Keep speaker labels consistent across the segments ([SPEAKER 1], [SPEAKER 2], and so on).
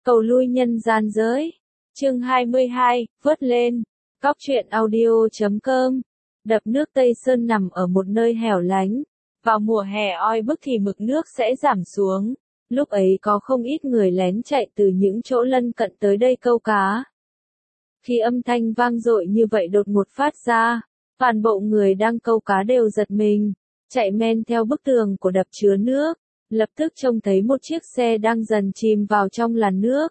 [SPEAKER 1] Cầu lui nhân gian giới. Chương 22, vớt lên. Cóc truyện audio.com. Đập nước Tây Sơn nằm ở một nơi hẻo lánh. Vào mùa hè oi bức thì mực nước sẽ giảm xuống. Lúc ấy có không ít người lén chạy từ những chỗ lân cận tới đây câu cá. Khi âm thanh vang dội như vậy đột ngột phát ra, toàn bộ người đang câu cá đều giật mình, chạy men theo bức tường của đập chứa nước, lập tức trông thấy một chiếc xe đang dần chìm vào trong làn nước.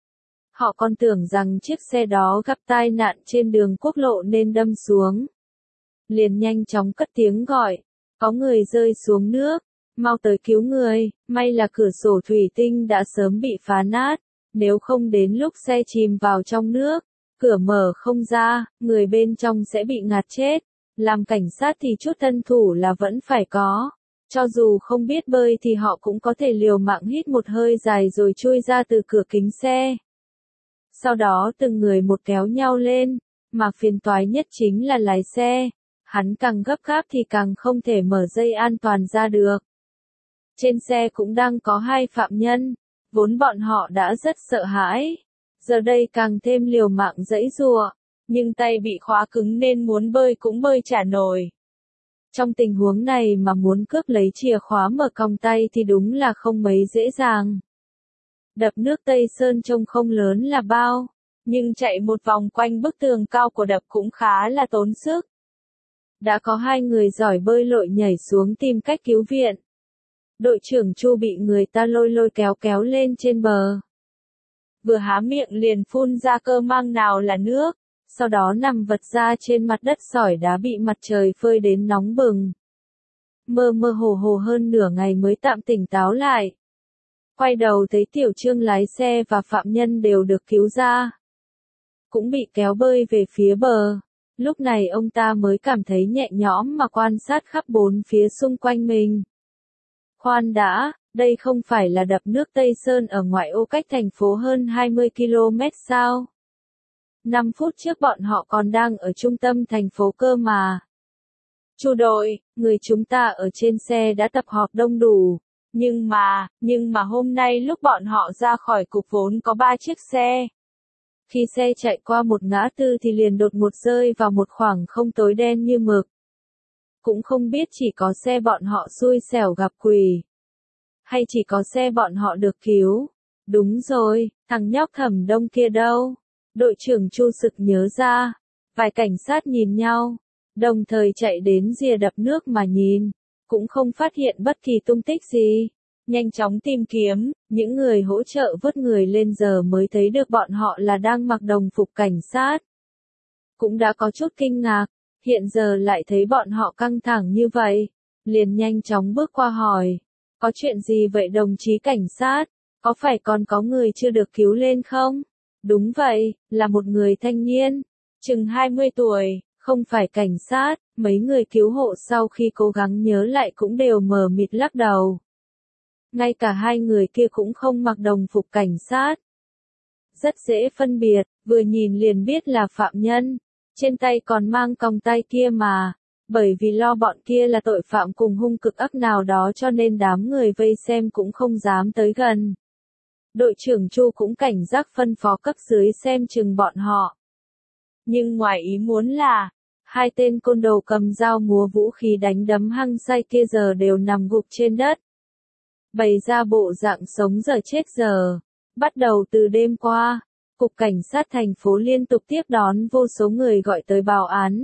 [SPEAKER 1] Họ còn tưởng rằng chiếc xe đó gặp tai nạn trên đường quốc lộ nên đâm xuống. Liền nhanh chóng cất tiếng gọi, có người rơi xuống nước, mau tới cứu người, may là cửa sổ thủy tinh đã sớm bị phá nát, nếu không đến lúc xe chìm vào trong nước, cửa mở không ra, người bên trong sẽ bị ngạt chết. Làm cảnh sát thì chút thân thủ là vẫn phải có. Cho dù không biết bơi thì họ cũng có thể liều mạng hít một hơi dài rồi chui ra từ cửa kính xe. Sau đó từng người một kéo nhau lên, mà phiền toái nhất chính là lái xe. Hắn càng gấp gáp thì càng không thể mở dây an toàn ra được. Trên xe cũng đang có hai phạm nhân, vốn bọn họ đã rất sợ hãi. Giờ đây càng thêm liều mạng giãy giụa, nhưng tay bị khóa cứng nên muốn bơi cũng bơi chả nổi. Trong tình huống này mà muốn cướp lấy chìa khóa mở còng tay thì đúng là không mấy dễ dàng. Đập nước Tây Sơn trông không lớn là bao, nhưng chạy một vòng quanh bức tường cao của đập cũng khá là tốn sức. Đã có hai người giỏi bơi lội nhảy xuống tìm cách cứu viện. Đội trưởng Chu bị người ta lôi kéo kéo lên trên bờ. Vừa há miệng liền phun ra cơ mang nào là nước, sau đó nằm vật ra trên mặt đất sỏi đá bị mặt trời phơi đến nóng bừng. Mơ mơ hồ hơn nửa ngày mới tạm tỉnh táo lại. Quay đầu thấy Tiểu Trương lái xe và phạm nhân đều được cứu ra. Cũng bị kéo bơi về phía bờ. Lúc này ông ta mới cảm thấy nhẹ nhõm mà quan sát khắp bốn phía xung quanh mình. Khoan đã, đây không phải là đập nước Tây Sơn ở ngoại ô cách thành phố hơn 20 km sao? 5 phút trước bọn họ còn đang ở trung tâm thành phố cơ mà. Chu đội, người chúng ta ở trên xe đã tập họp đông đủ. Nhưng mà hôm nay lúc bọn họ ra khỏi cục vốn có 3 chiếc xe. Khi xe chạy qua một ngã tư thì liền đột ngột rơi vào một khoảng không tối đen như mực. Cũng không biết chỉ có xe bọn họ xui xẻo gặp quỷ, hay chỉ có xe bọn họ được cứu. Đúng rồi, thằng nhóc Thẩm Đông kia đâu? Đội trưởng Chu sực nhớ ra. Vài cảnh sát nhìn nhau, đồng thời chạy đến rìa đập nước mà nhìn, cũng không phát hiện bất kỳ tung tích gì. Nhanh chóng tìm kiếm, những người hỗ trợ vớt người lên giờ mới thấy được bọn họ là đang mặc đồng phục cảnh sát. Cũng đã có chút kinh ngạc, hiện giờ lại thấy bọn họ căng thẳng như vậy, liền nhanh chóng bước qua hỏi. Có chuyện gì vậy đồng chí cảnh sát? Có phải còn có người chưa được cứu lên không? Đúng vậy, là một người thanh niên, chừng 20 tuổi, không phải cảnh sát. Mấy người cứu hộ sau khi cố gắng nhớ lại cũng đều mờ mịt lắc đầu. Ngay cả hai người kia cũng không mặc đồng phục cảnh sát. Rất dễ phân biệt, vừa nhìn liền biết là phạm nhân. Trên tay còn mang còng tay kia mà. Bởi vì lo bọn kia là tội phạm cùng hung cực ác nào đó cho nên đám người vây xem cũng không dám tới gần. Đội trưởng Chu cũng cảnh giác phân phó cấp dưới xem chừng bọn họ. Nhưng ngoài ý muốn là, hai tên côn đồ cầm dao múa vũ khí đánh đấm hăng say kia giờ đều nằm gục trên đất. Bày ra bộ dạng sống giờ chết giờ. Bắt đầu từ đêm qua, Cục Cảnh sát thành phố liên tục tiếp đón vô số người gọi tới báo án.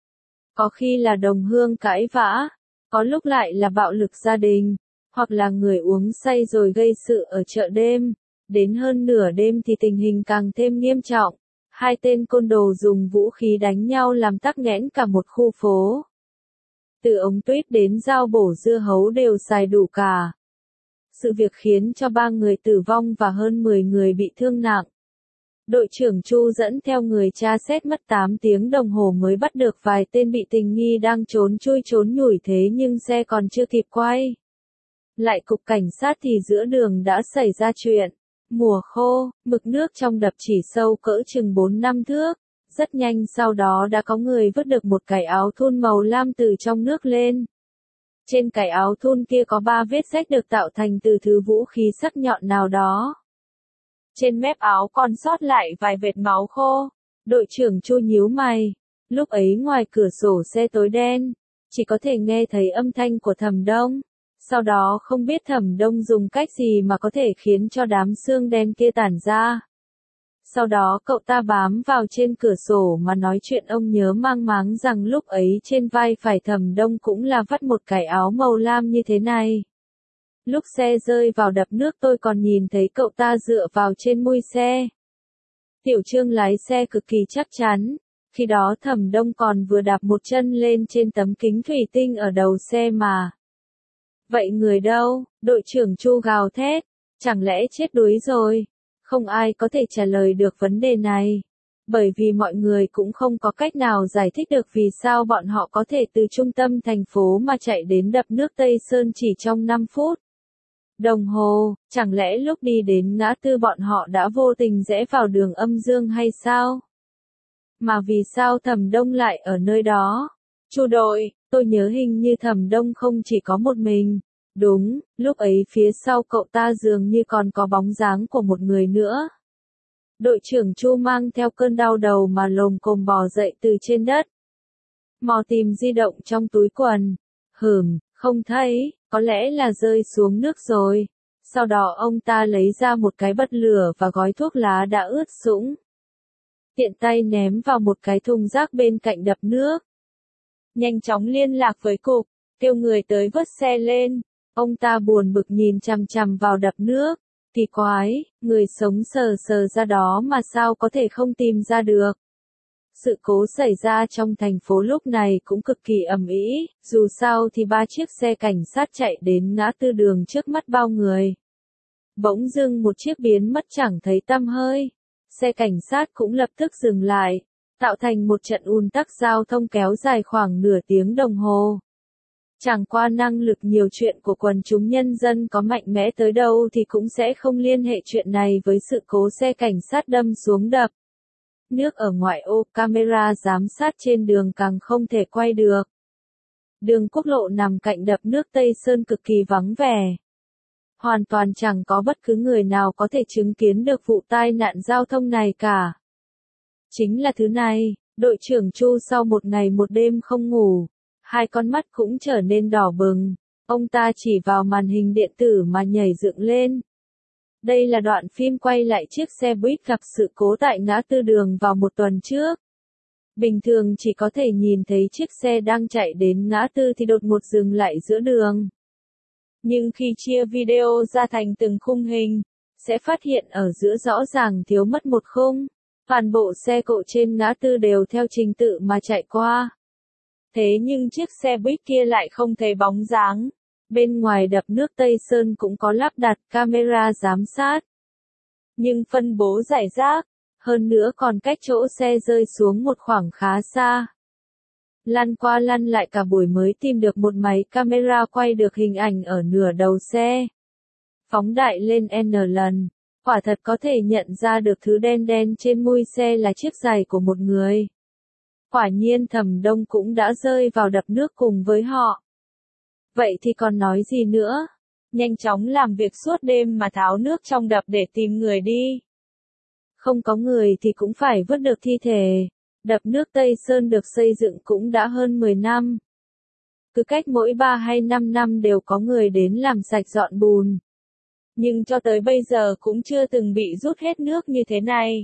[SPEAKER 1] Có khi là đồng hương cãi vã, có lúc lại là bạo lực gia đình, hoặc là người uống say rồi gây sự ở chợ đêm. Đến hơn nửa đêm thì tình hình càng thêm nghiêm trọng. Hai tên côn đồ dùng vũ khí đánh nhau làm tắc nghẽn cả một khu phố. Từ ống tuyết đến dao bổ dưa hấu đều xài đủ cả. Sự việc khiến cho 3 người tử vong và hơn 10 người bị thương nặng. Đội trưởng Chu dẫn theo người tra xét mất 8 tiếng đồng hồ mới bắt được vài tên bị tình nghi đang trốn nhủi thế nhưng xe còn chưa kịp quay lại cục cảnh sát thì giữa đường đã xảy ra chuyện. Mùa khô, mực nước trong đập chỉ sâu cỡ chừng 4-5 thước. Rất nhanh sau đó đã có người vớt được một cái áo thun màu lam từ trong nước lên. Trên cái áo thun kia có 3 vết rách được tạo thành từ thứ vũ khí sắc nhọn nào đó. Trên mép áo còn sót lại vài vệt máu khô. Đội trưởng Chu nhíu mày. Lúc ấy ngoài cửa sổ xe tối đen, chỉ có thể nghe thấy âm thanh của Thẩm Đông. Sau đó không biết Thẩm Đông dùng cách gì mà có thể khiến cho đám xương đen kia tản ra. Sau đó cậu ta bám vào trên cửa sổ mà nói chuyện. Ông nhớ mang máng rằng lúc ấy trên vai phải Thẩm Đông cũng là vắt một cái áo màu lam như thế này. Lúc xe rơi vào đập nước tôi còn nhìn thấy cậu ta dựa vào trên mui xe. Tiểu Trương lái xe cực kỳ chắc chắn. Khi đó Thẩm Đông còn vừa đạp một chân lên trên tấm kính thủy tinh ở đầu xe mà. Vậy người đâu? Đội trưởng Chu gào thét. Chẳng lẽ chết đuối rồi? Không ai có thể trả lời được vấn đề này. Bởi vì mọi người cũng không có cách nào giải thích được vì sao bọn họ có thể từ trung tâm thành phố mà chạy đến đập nước Tây Sơn chỉ trong 5 phút. Đồng hồ, chẳng lẽ lúc đi đến ngã tư bọn họ đã vô tình rẽ vào đường âm dương hay sao? Mà vì sao Thẩm Đông lại ở nơi đó? Chu đội, tôi nhớ hình như Thẩm Đông không chỉ có một mình. Đúng, lúc ấy phía sau cậu ta dường như còn có bóng dáng của một người nữa. Đội trưởng Chu mang theo cơn đau đầu mà lồm cồm bò dậy từ trên đất. Mò tìm di động trong túi quần. Không thấy, có lẽ là rơi xuống nước rồi. Sau đó ông ta lấy ra một cái bật lửa và gói thuốc lá đã ướt sũng. Tiện tay ném vào một cái thùng rác bên cạnh đập nước. Nhanh chóng liên lạc với cục, kêu người tới vớt xe lên. Ông ta buồn bực nhìn chằm chằm vào đập nước. Kỳ quái, người sống sờ sờ ra đó mà sao có thể không tìm ra được. Sự cố xảy ra trong thành phố lúc này cũng cực kỳ ầm ĩ, dù sao thì 3 chiếc xe cảnh sát chạy đến ngã tư đường trước mắt bao người. Bỗng dưng một chiếc biến mất chẳng thấy tăm hơi. Xe cảnh sát cũng lập tức dừng lại, tạo thành một trận ùn tắc giao thông kéo dài khoảng nửa tiếng đồng hồ. Chẳng qua năng lực nhiều chuyện của quần chúng nhân dân có mạnh mẽ tới đâu thì cũng sẽ không liên hệ chuyện này với sự cố xe cảnh sát đâm xuống đập. Nước ở ngoại ô, camera giám sát trên đường càng không thể quay được. Đường quốc lộ nằm cạnh đập nước Tây Sơn cực kỳ vắng vẻ. Hoàn toàn chẳng có bất cứ người nào có thể chứng kiến được vụ tai nạn giao thông này cả. Chính là thứ này, đội trưởng Chu sau một ngày một đêm không ngủ, hai con mắt cũng trở nên đỏ bừng. Ông ta chỉ vào màn hình điện tử mà nhảy dựng lên. Đây là đoạn phim quay lại chiếc xe buýt gặp sự cố tại ngã tư đường vào một tuần trước. Bình thường chỉ có thể nhìn thấy chiếc xe đang chạy đến ngã tư thì đột ngột dừng lại giữa đường. Nhưng khi chia video ra thành từng khung hình, sẽ phát hiện ở giữa rõ ràng thiếu mất một khung. Toàn bộ xe cộ trên ngã tư đều theo trình tự mà chạy qua. Thế nhưng chiếc xe buýt kia lại không thấy bóng dáng. Bên ngoài đập nước Tây Sơn cũng có lắp đặt camera giám sát. Nhưng phân bố rải rác, hơn nữa còn cách chỗ xe rơi xuống một khoảng khá xa. Lăn qua lăn lại cả buổi mới tìm được một máy camera quay được hình ảnh ở nửa đầu xe. Phóng đại lên N lần, quả thật có thể nhận ra được thứ đen đen trên mui xe là chiếc giày của một người. Quả nhiên Thẩm Đông cũng đã rơi vào đập nước cùng với họ. Vậy thì còn nói gì nữa? Nhanh chóng làm việc suốt đêm mà tháo nước trong đập để tìm người đi. Không có người thì cũng phải vớt được thi thể. Đập nước Tây Sơn được xây dựng cũng đã hơn 10 năm. Cứ cách mỗi 3 hay 5 năm đều có người đến làm sạch dọn bùn. Nhưng cho tới bây giờ cũng chưa từng bị rút hết nước như thế này.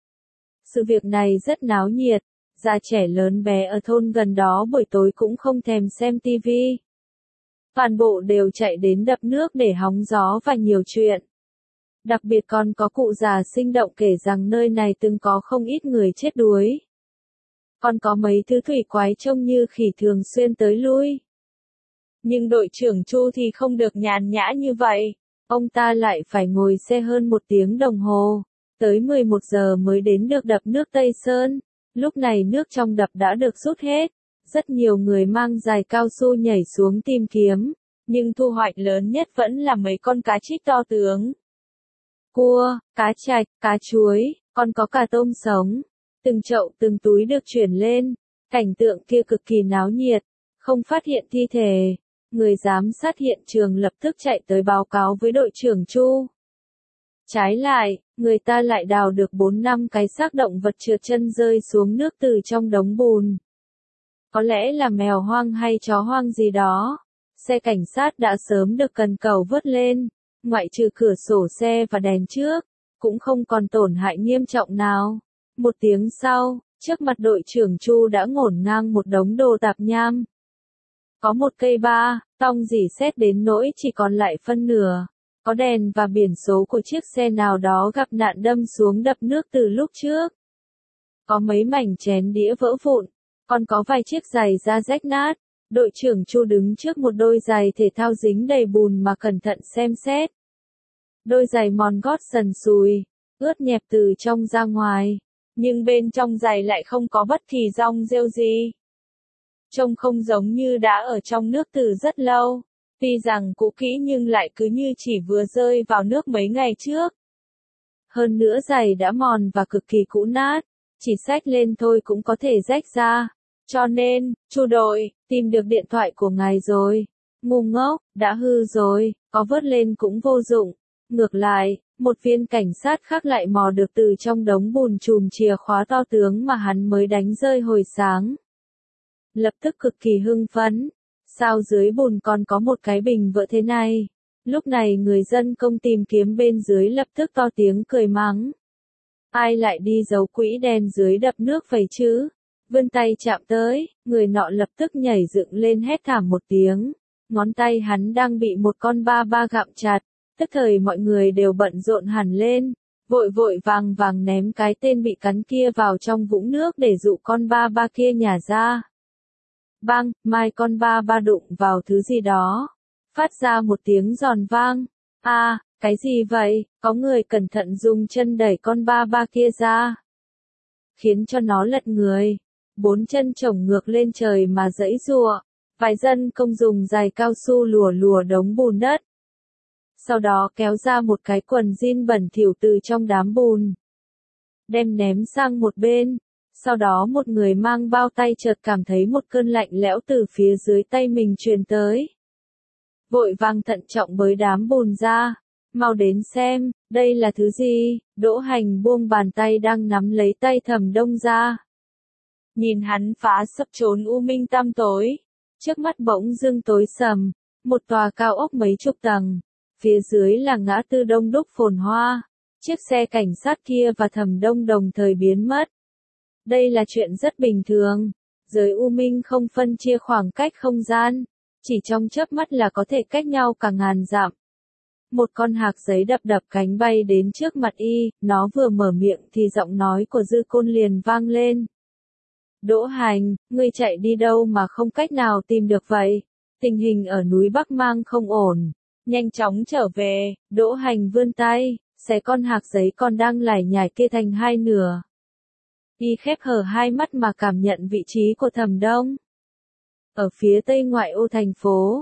[SPEAKER 1] Sự việc này rất náo nhiệt. Già trẻ lớn bé ở thôn gần đó buổi tối cũng không thèm xem tivi. Toàn bộ đều chạy đến đập nước để hóng gió và nhiều chuyện. Đặc biệt còn có cụ già sinh động kể rằng nơi này từng có không ít người chết đuối. Còn có mấy thứ thủy quái trông như khỉ thường xuyên tới lui. Nhưng đội trưởng Chu thì không được nhàn nhã như vậy. Ông ta lại phải ngồi xe hơn 1 tiếng đồng hồ. Tới 11 giờ mới đến được đập nước Tây Sơn. Lúc này nước trong đập đã được rút hết. Rất nhiều người mang giày cao su nhảy xuống tìm kiếm. Nhưng thu hoạch lớn nhất vẫn là mấy con cá trích to tướng. Cua, cá trạch, cá chuối, còn có cả tôm sống. Từng chậu từng túi được chuyển lên. Cảnh tượng kia cực kỳ náo nhiệt. Không phát hiện thi thể. Người giám sát hiện trường lập tức chạy tới báo cáo với đội trưởng Chu. Trái lại, người ta lại đào được 4-5 cái xác động vật trượt chân rơi xuống nước từ trong đống bùn. Có lẽ là mèo hoang hay chó hoang gì đó. Xe cảnh sát đã sớm được cần cẩu vớt lên, ngoại trừ cửa sổ xe và đèn trước, cũng không còn tổn hại nghiêm trọng nào. Một tiếng sau, trước mặt đội trưởng Chu đã ngổn ngang một đống đồ tạp nham. Có một cây ba, tong rỉ sét đến nỗi chỉ còn lại phân nửa. Có đèn và biển số của chiếc xe nào đó gặp nạn đâm xuống đập nước từ lúc trước. Có mấy mảnh chén đĩa vỡ vụn, còn có vài chiếc giày da rách nát. Đội trưởng Chu đứng trước một đôi giày thể thao dính đầy bùn mà cẩn thận xem xét. Đôi giày mòn gót sần sùi, ướt nhẹp từ trong ra ngoài, nhưng bên trong giày lại không có bất kỳ dong rêu gì. Trông không giống như đã ở trong nước từ rất lâu, tuy rằng cũ kỹ nhưng lại cứ như chỉ vừa rơi vào nước mấy ngày trước. Hơn nữa giày đã mòn và cực kỳ cũ nát, chỉ xách lên thôi cũng có thể rách ra. Cho nên, Chu đội, tìm được điện thoại của ngài rồi. Ngu ngốc, đã hư rồi, có vớt lên cũng vô dụng. Ngược lại, một viên cảnh sát khác lại mò được từ trong đống bùn chùm chìa khóa to tướng mà hắn mới đánh rơi hồi sáng. Lập tức cực kỳ hưng phấn. Sao dưới bùn còn có một cái bình vỡ thế này? Lúc này người dân công tìm kiếm bên dưới lập tức to tiếng cười mắng. Ai lại đi giấu quỹ đen dưới đập nước vậy chứ? Vươn tay chạm tới, người nọ lập tức nhảy dựng lên hét thảm một tiếng. Ngón tay hắn đang bị một con ba ba gặm chặt, tức thời mọi người đều bận rộn hẳn lên, vội vội vàng vàng ném cái tên bị cắn kia vào trong vũng nước để dụ con ba ba kia nhả ra. Bang, mai con ba ba đụng vào thứ gì đó, phát ra một tiếng giòn vang. À, cái gì vậy? Có người cẩn thận dùng chân đẩy con ba ba kia ra, khiến cho nó lật người. 4 chân chổng ngược lên trời mà giãy giụa. Vài dân công dùng giày cao su lùa lùa đống bùn đất. Sau đó kéo ra một cái quần jean bẩn thỉu từ trong đám bùn, đem ném sang một bên. Sau đó một người mang bao tay chợt cảm thấy một cơn lạnh lẽo từ phía dưới tay mình truyền tới. Vội vàng thận trọng bới đám bùn ra. Mau đến xem, đây là thứ gì? Đỗ Hành buông bàn tay đang nắm lấy tay Thẩm Đông ra. Nhìn hắn phá sập chốn u minh tăm tối. Trước mắt bỗng dưng tối sầm, một tòa cao ốc mấy chục tầng. Phía dưới là ngã tư đông đúc phồn hoa. Chiếc xe cảnh sát kia và Thẩm Đông đồng thời biến mất. Đây là chuyện rất bình thường. Giới u minh không phân chia khoảng cách không gian. Chỉ trong chớp mắt là có thể cách nhau cả ngàn dặm. Một con hạc giấy đập đập cánh bay đến trước mặt y, nó vừa mở miệng thì giọng nói của Dư Côn liền vang lên. Đỗ Hành, ngươi chạy đi đâu mà không cách nào tìm được vậy? Tình hình ở núi Bắc Mang không ổn. Nhanh chóng trở về. Đỗ Hành vươn tay, xé con hạc giấy còn đang lải nhải kia thành hai nửa. Y khép hờ hai mắt mà cảm nhận vị trí của Thẩm Đông. Ở phía tây ngoại ô thành phố.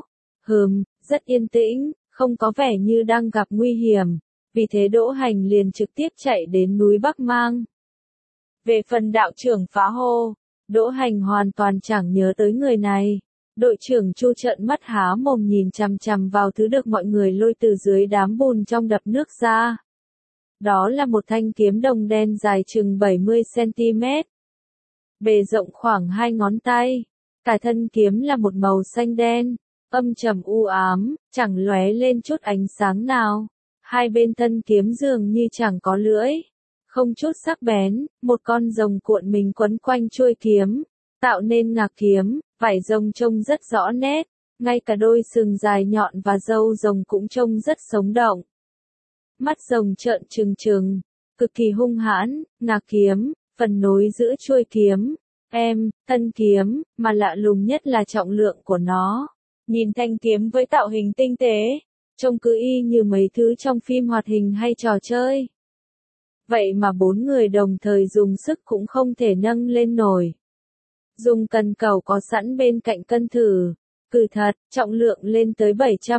[SPEAKER 1] Rất yên tĩnh, không có vẻ như đang gặp nguy hiểm. Vì thế Đỗ Hành liền trực tiếp chạy đến núi Bắc Mang. Về phần đạo trưởng Phá Hô, Đỗ Hành hoàn toàn chẳng nhớ tới người này. Đội trưởng Chu trợn mắt há mồm nhìn chằm chằm vào thứ được mọi người lôi từ dưới đám bùn trong đập nước ra. Đó là một thanh kiếm đồng đen dài chừng 70 cm. Bề rộng khoảng 2 ngón tay. Cả thân kiếm là một màu xanh đen, âm trầm u ám, chẳng lóe lên chút ánh sáng nào. Hai bên thân kiếm dường như chẳng có lưỡi, không chút sắc bén, một con rồng cuộn mình quấn quanh chuôi kiếm, tạo nên ngạc kiếm, vảy rồng trông rất rõ nét, ngay cả đôi sừng dài nhọn và râu rồng cũng trông rất sống động. Mắt rồng trợn trừng trừng, cực kỳ hung hãn, ngạc kiếm, phần nối giữa chuôi kiếm, thân kiếm, mà lạ lùng nhất là trọng lượng của nó. Nhìn thanh kiếm với tạo hình tinh tế, trông cứ y như mấy thứ trong phim hoạt hình hay trò chơi. Vậy mà 4 người đồng thời dùng sức cũng không thể nâng lên nổi. Dùng cần cẩu có sẵn bên cạnh cân thử. Cử thật, trọng lượng lên tới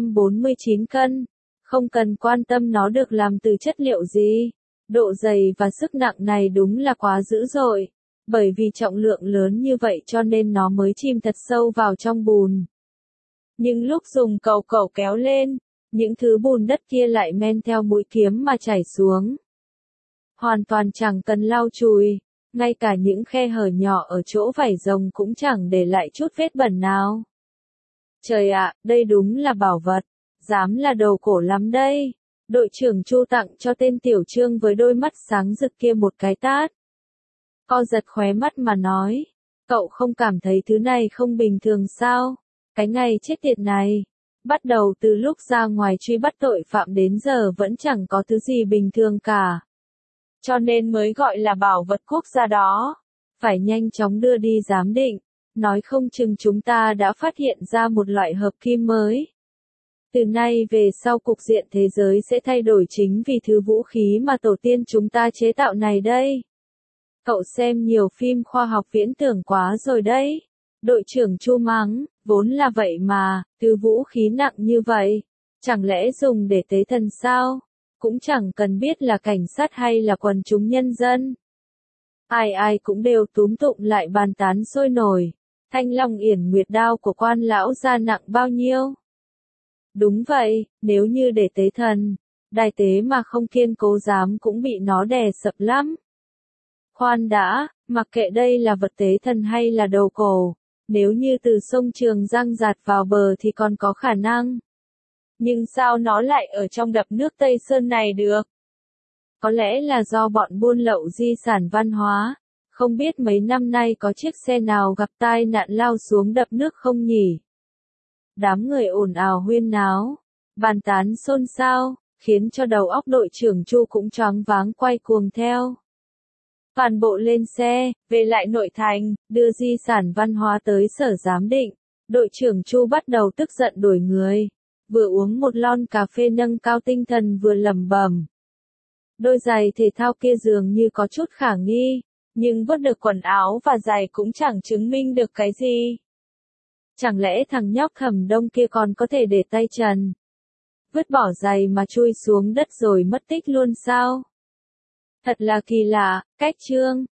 [SPEAKER 1] 749 cân. Không cần quan tâm nó được làm từ chất liệu gì. Độ dày và sức nặng này đúng là quá dữ dội. Bởi vì trọng lượng lớn như vậy cho nên nó mới chìm thật sâu vào trong bùn. Nhưng lúc dùng cẩu kéo lên, những thứ bùn đất kia lại men theo mũi kiếm mà chảy xuống. Hoàn toàn chẳng cần lau chùi, ngay cả những khe hở nhỏ ở chỗ vảy rồng cũng chẳng để lại chút vết bẩn nào. Trời ạ, đây đúng là bảo vật, dám là đồ cổ lắm đây. Đội trưởng Chu tặng cho tên Tiểu Trương với đôi mắt sáng rực kia một cái tát. Co giật khóe mắt mà nói, cậu không cảm thấy thứ này không bình thường sao? Cái ngày chết tiệt này, bắt đầu từ lúc ra ngoài truy bắt tội phạm đến giờ vẫn chẳng có thứ gì bình thường cả. Cho nên mới gọi là bảo vật quốc gia đó. Phải nhanh chóng đưa đi giám định, nói không chừng chúng ta đã phát hiện ra một loại hợp kim mới. Từ nay về sau cục diện thế giới sẽ thay đổi chính vì thứ vũ khí mà tổ tiên chúng ta chế tạo này đây. Cậu xem nhiều phim khoa học viễn tưởng quá rồi đấy. Đội trưởng Chu mắng, vốn là vậy mà, thứ vũ khí nặng như vậy, chẳng lẽ dùng để tế thần sao? Cũng chẳng cần biết là cảnh sát hay là quần chúng nhân dân. Ai ai cũng đều túm tụm lại bàn tán sôi nổi. Thanh Long Yển Nguyệt đao của quan lão gia nặng bao nhiêu? Đúng vậy, nếu như để tế thần, đài tế mà không kiên cố dám cũng bị nó đè sập lắm. Khoan đã, mặc kệ đây là vật tế thần hay là đồ cổ, nếu như từ sông Trường Giang dạt vào bờ thì còn có khả năng. Nhưng sao nó lại ở trong đập nước Tây Sơn này được? Có lẽ là do bọn buôn lậu di sản văn hóa, không biết mấy năm nay có chiếc xe nào gặp tai nạn lao xuống đập nước không nhỉ? Đám người ồn ào huyên náo, bàn tán xôn xao, khiến cho đầu óc đội trưởng Chu cũng choáng váng quay cuồng theo. Toàn bộ lên xe, về lại nội thành, đưa di sản văn hóa tới sở giám định. Đội trưởng Chu bắt đầu tức giận đuổi người. Vừa uống một lon cà phê nâng cao tinh thần vừa lẩm bẩm. Đôi giày thể thao kia dường như có chút khả nghi, nhưng vứt được quần áo và giày cũng chẳng chứng minh được cái gì. Chẳng lẽ thằng nhóc Thẩm Đông kia còn có thể để tay trần? Vứt bỏ giày mà chui xuống đất rồi mất tích luôn sao? Thật là kỳ lạ, cách Trương.